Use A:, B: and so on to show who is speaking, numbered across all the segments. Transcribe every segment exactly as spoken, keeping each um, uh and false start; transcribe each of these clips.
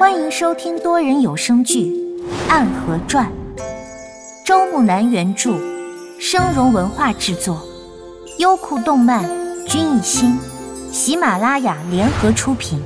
A: 欢迎收听多人有声剧《暗河传》，周木南原著，声荣文化制作，优酷动漫、君艺兴、喜马拉雅联合出品。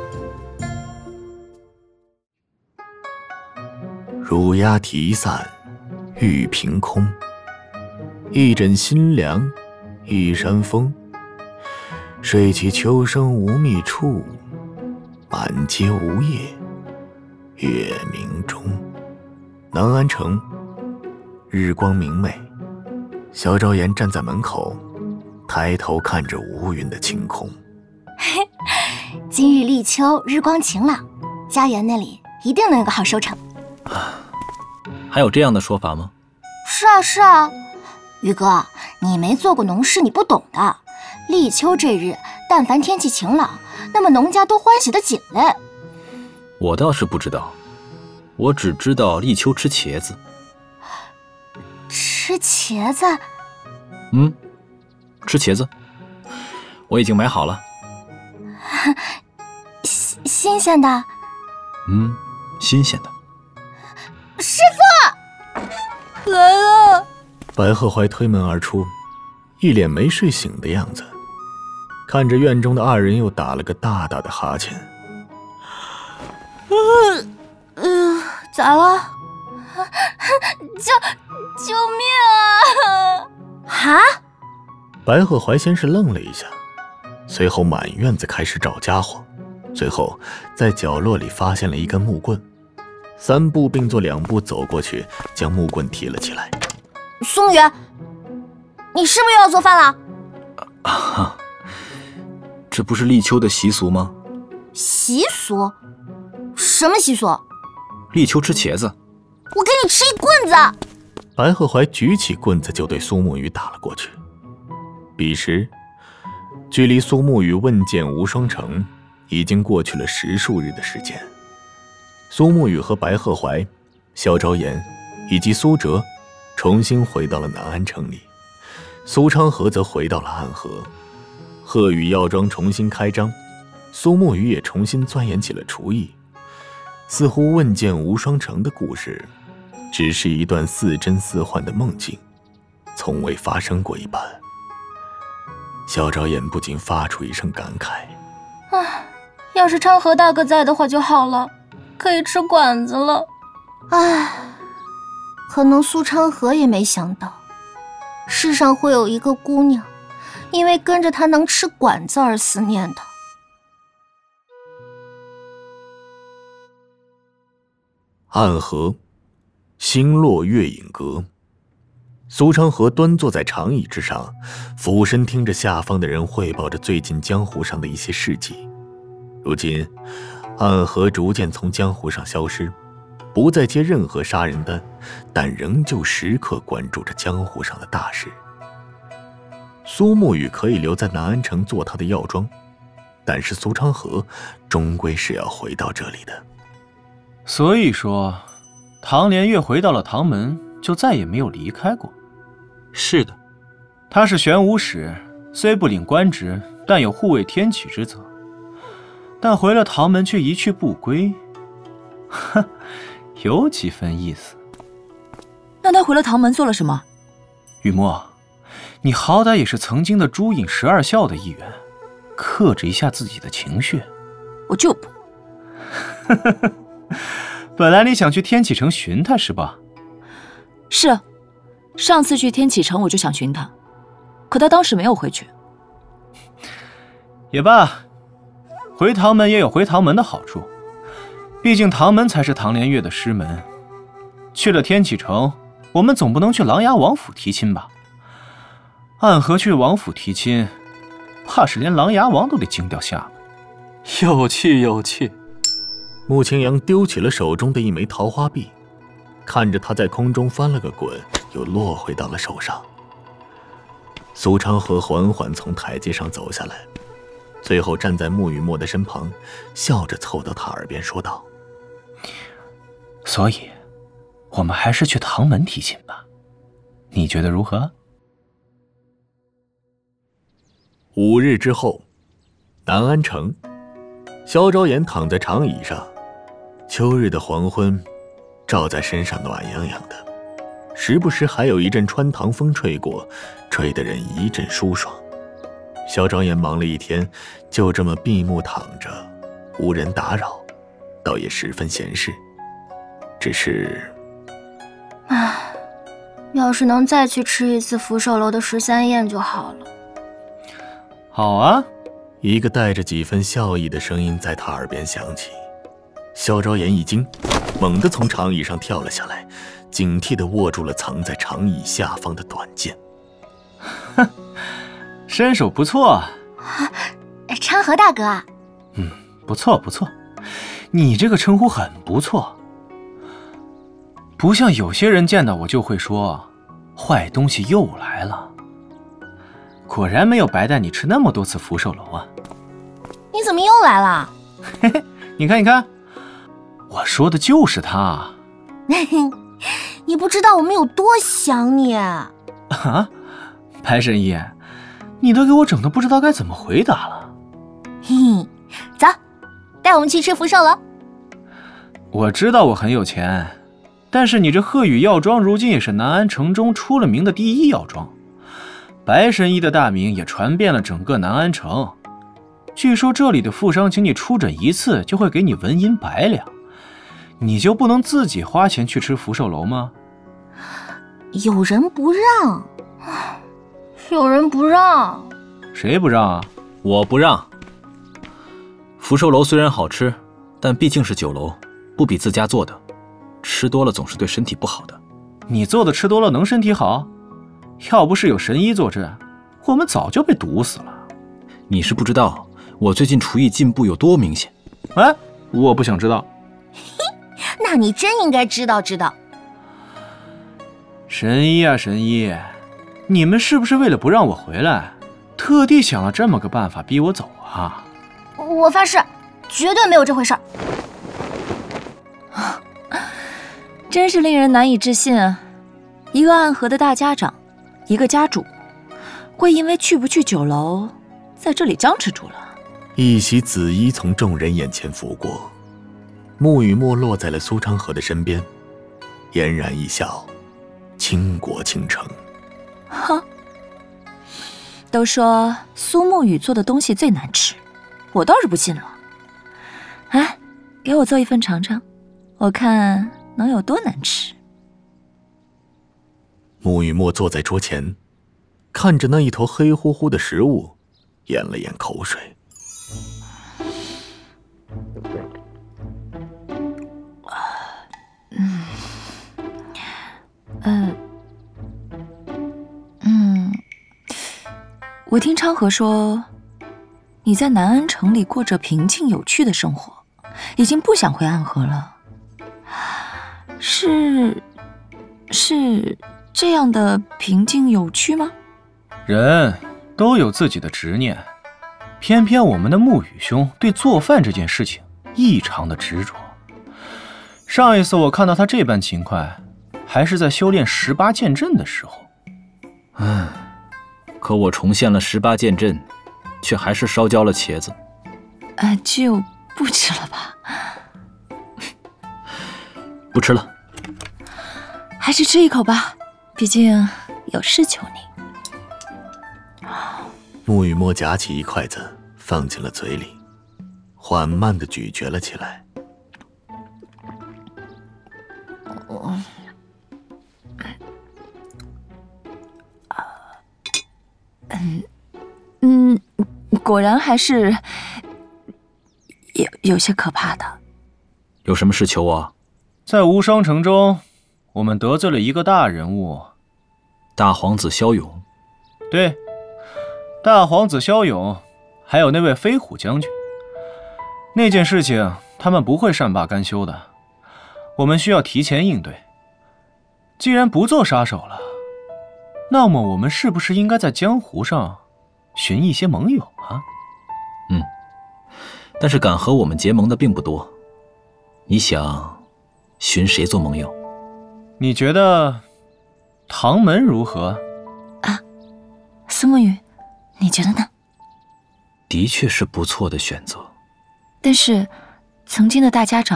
B: 乳鸦啼散，玉凭空。一枕新凉，一山风。睡起秋声无觅处，满街无叶，月明中。南安城，日光明媚。萧昭言站在门口，抬头看着无云的晴空。
A: 今日立秋，日光晴朗，家园那里一定能有个好收成。
C: 还有这样的说法吗？
A: 是啊是啊，宇哥，你没做过农事，你不懂的。立秋这日，但凡天气晴朗，那么农家都欢喜的紧嘞。
C: 我倒是不知道，我只知道立秋吃茄子。
A: 吃茄子？
C: 嗯，吃茄子，我已经买好了。
A: 新新鲜的？
C: 嗯，新鲜的。
A: 师傅，来了！
B: 白鹤怀推门而出，一脸没睡醒的样子，看着院中的二人，又打了个大大的哈欠。
A: 嗯嗯、呃，咋了？救救命啊！哈！
B: 白鹤怀先是愣了一下，随后满院子开始找家伙，最后在角落里发现了一根木棍，三步并作两步走过去，将木棍提了起来。
A: 苏木远，你是不是又要做饭了？
C: 啊，这不是立秋的习俗吗？
A: 习俗？什么习俗？
C: 立秋吃茄子。
A: 我给你吃一棍子！
B: 白鹤怀举起棍子就对苏沐雨打了过去。彼时，距离苏沐雨问剑无双城已经过去了十数日的时间。苏沐雨和白鹤怀、萧昭言以及苏哲重新回到了南安城里，苏昌河则回到了暗河。鹤羽药庄重新开张，苏沐雨也重新钻研起了厨艺。似乎问剑无双城的故事只是一段似真似幻的梦境，从未发生过一般。萧昭言不禁发出一声感慨：
A: 唉，要是昌河大哥在的话就好了，可以吃馆子了。唉，可能苏昌河也没想到，世上会有一个姑娘因为跟着他能吃馆子而思念他。
B: 暗河，星落月影阁。苏昌河端坐在长椅之上，俯身听着下方的人汇报着最近江湖上的一些事迹。如今，暗河逐渐从江湖上消失，不再接任何杀人单，但仍旧时刻关注着江湖上的大事。苏沐雨可以留在南安城做他的药庄，但是苏昌河终归是要回到这里的。
D: 所以说，唐连月回到了唐门，就再也没有离开过。
C: 是的，
D: 他是玄武使，虽不领官职，但有护卫天启之责。但回了唐门却一去不归，哼，有几分意思。
E: 那他回了唐门做了什么？
D: 雨墨，你好歹也是曾经的朱隐十二校的一员，克制一下自己的情绪。
E: 我就不。
D: 本来你想去天启城寻他是吧？
E: 是，上次去天启城我就想寻他，可他当时没有回去。
D: 也罢，回唐门也有回唐门的好处，毕竟唐门才是唐连月的师门。去了天启城，我们总不能去琅琊王府提亲吧？暗河去王府提亲，怕是连琅琊王都得惊掉下巴。
C: 有趣有趣。
B: 穆青阳丢起了手中的一枚桃花币，看着他在空中翻了个滚，又落回到了手上。苏昌河缓缓从台阶上走下来，最后站在穆雨墨的身旁，笑着凑到他耳边说道：
D: 所以我们还是去唐门提亲吧，你觉得如何？
B: 五日之后，南安城，萧昭言躺在长椅上， 秋日的黄昏，照在身上暖洋洋的，时不时还有一阵穿堂风吹过，吹得人一阵舒爽。萧昭言忙了一天，就这么闭目躺着，无人打扰，倒也十分闲适。只是，
A: 唉，要是能再去吃一次福寿楼的十三宴就好了。
D: 好啊，
B: 一个带着几分笑意的声音在他耳边响起。萧昭言一惊，猛地从长椅上跳了下来，警惕地握住了藏在长椅下方的短剑。
D: 哼，身手不错啊。
A: 昌河大哥。
D: 嗯，不错不错，你这个称呼很不错。不像有些人见到我就会说，坏东西又来了。果然没有白带你吃那么多次福寿楼啊。
A: 你怎么又来了？
D: 嘿嘿，你看你看，我说的就是他。
A: 你不知道我们有多想你啊！
D: 白神医，你都给我整的不知道该怎么回答了。
A: 嘿嘿，走，带我们去吃福寿楼。
D: 我知道我很有钱，但是你这鹤羽药庄如今也是南安城中出了名的第一药庄，白神医的大名也传遍了整个南安城。据说这里的富商请你出诊一次就会给你纹银百两，你就不能自己花钱去吃福寿楼吗？
A: 有人不让，有人不让。
D: 谁不让啊？
C: 我不让。福寿楼虽然好吃，但毕竟是酒楼，不比自家做的，吃多了总是对身体不好的。
D: 你做的吃多了能身体好？要不是有神医坐镇，我们早就被毒死了。
C: 你是不知道我最近厨艺进步有多明显。
D: 哎，我不想知道。
A: 那你真应该知道知道。
D: 神医啊神医，你们是不是为了不让我回来，特地想了这么个办法逼我走啊？
A: 我发誓，绝对没有这回事儿。
E: 真是令人难以置信啊！一个暗河的大家长，一个家主，会因为去不去酒楼，在这里僵持住了。
B: 一袭紫衣从众人眼前拂过，沐雨墨落在了苏昌河的身边，嫣然一笑，倾国倾城。
E: 哼，都说苏沐雨做的东西最难吃，我倒是不信了。哎，给我做一份尝尝，我看能有多难吃。
B: 沐雨墨坐在桌前，看着那一坨黑乎乎的食物，咽了咽口水。
E: 嗯，呃，嗯，我听昌河说，你在南安城里过着平静有趣的生活，已经不想回暗河了。是，是这样的平静有趣吗？
D: 人都有自己的执念，偏偏我们的沐雨兄对做饭这件事情异常的执着。上一次我看到他这般勤快，还是在修炼十八剑阵的时候。
C: 唉，可我重现了十八剑阵，却还是烧焦了茄子。
E: 呃，就不吃了吧。
C: 不吃了，
E: 还是吃一口吧，毕竟有事求你。
B: 沐雨墨夹起一筷子放进了嘴里，缓慢地咀嚼了起来。
E: 嗯嗯，果然还是有有些可怕的。
C: 有什么事求我？
D: 在无双城中，我们得罪了一个大人物，
C: 大皇子骁勇。
D: 对，大皇子骁勇，还有那位飞虎将军。那件事情他们不会善罢甘休的，我们需要提前应对。既然不做杀手了，那么我们是不是应该在江湖上寻一些盟友啊？
C: 嗯，但是敢和我们结盟的并不多。你想寻谁做盟友？
D: 你觉得唐门如何？
E: 啊，苏沐雨，你觉得呢？
C: 的确是不错的选择。
E: 但是曾经的大家长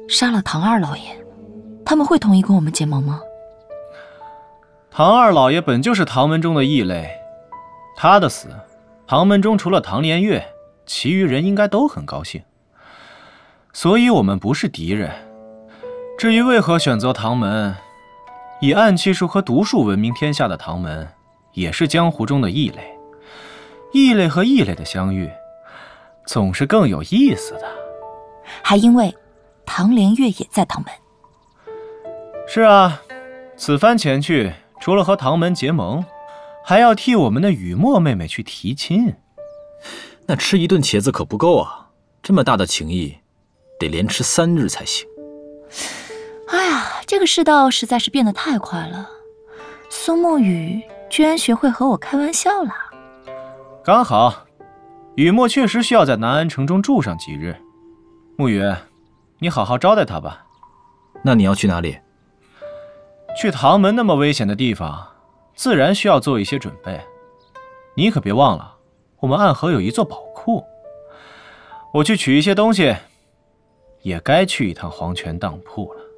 E: 杀了唐二老爷，他们会同意跟我们结盟吗？
D: 唐二老爷本就是唐门中的异类，他的死，唐门中除了唐连月，其余人应该都很高兴。所以我们不是敌人。至于为何选择唐门，以暗器术和毒术闻名天下的唐门，也是江湖中的异类。异类和异类的相遇，总是更有意思的。
E: 还因为唐连月也在唐门。
D: 是啊，此番前去，除了和唐门结盟，还要替我们的雨墨妹妹去提亲。
C: 那吃一顿茄子可不够啊，这么大的情谊，得连吃三日才行。
E: 哎呀，这个世道实在是变得太快了，苏沐雨居然学会和我开玩笑了。
D: 刚好，雨墨确实需要在南安城中住上几日。沐雨，你好好招待他吧。
C: 那你要去哪里？
D: 去唐门那么危险的地方，自然需要做一些准备。你可别忘了，我们暗河有一座宝库。我去取一些东西，也该去一趟黄泉当铺了。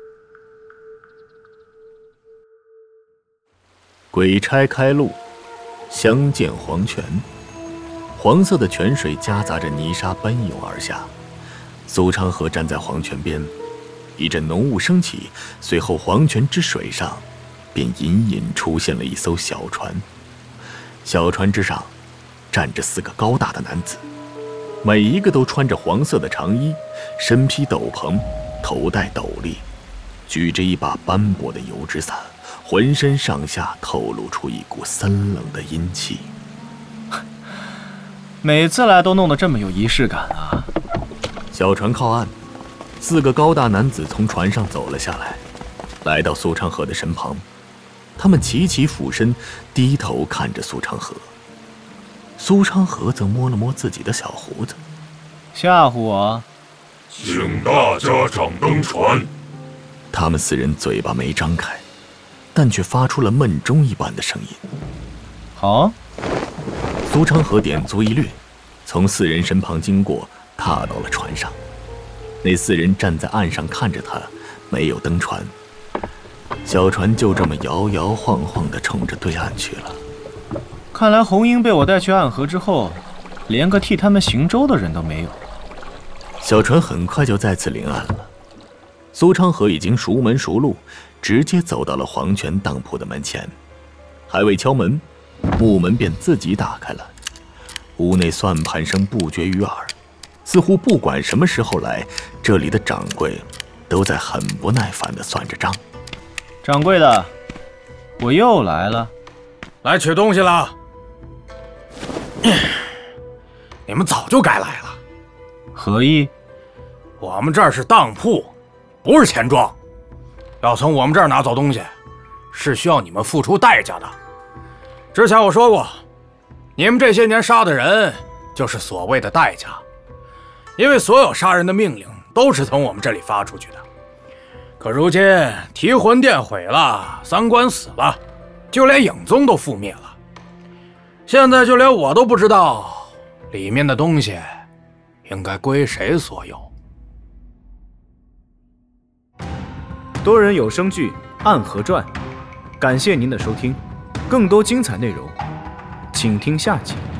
B: 鬼差开路，相见黄泉。黄色的泉水夹杂着泥沙奔涌而下。苏昌河站在黄泉边，一阵浓雾升起，随后黄泉之水上便隐隐出现了一艘小船。小船之上站着四个高大的男子，每一个都穿着黄色的长衣，身披斗篷，头戴斗笠，举着一把斑驳的油纸伞，浑身上下透露出一股森冷的阴气。
D: 每次来都弄得这么有仪式感啊！
B: 小船靠岸，四个高大男子从船上走了下来，来到苏昌河的身旁。他们齐齐俯身，低头看着苏昌河。苏昌河则摸了摸自己的小胡子，
D: 吓唬我？
F: 请大家掌灯船。
B: 他们四人嘴巴没张开，但却发出了闷钟一般的声音。
D: 好。
B: 苏昌河点足一掠，从四人身旁经过，踏到了船上。那四人站在岸上看着他，没有登船。小船就这么摇摇晃晃地冲着对岸去了。
D: 看来红英被我带去暗河之后，连个替他们行舟的人都没有。
B: 小船很快就再次临岸了。苏昌河已经熟门熟路，直接走到了黄泉当铺的门前，还未敲门，木门便自己打开了。屋内算盘声不绝于耳，似乎不管什么时候来，这里的掌柜都在很不耐烦地算着账。
D: 掌柜的，我又来了。
G: 来取东西了。你们早就该来了。
D: 何意？
G: 我们这儿是当铺，不是钱庄。要从我们这儿拿走东西，是需要你们付出代价的。之前我说过，你们这些年杀的人，就是所谓的代价。因为所有杀人的命令都是从我们这里发出去的。可如今提魂殿毁了，三官死了，就连影宗都覆灭了。现在就连我都不知道里面的东西应该归谁所有。
D: 多人有声剧《暗河传》，感谢您的收听，更多精彩内容，请听下集。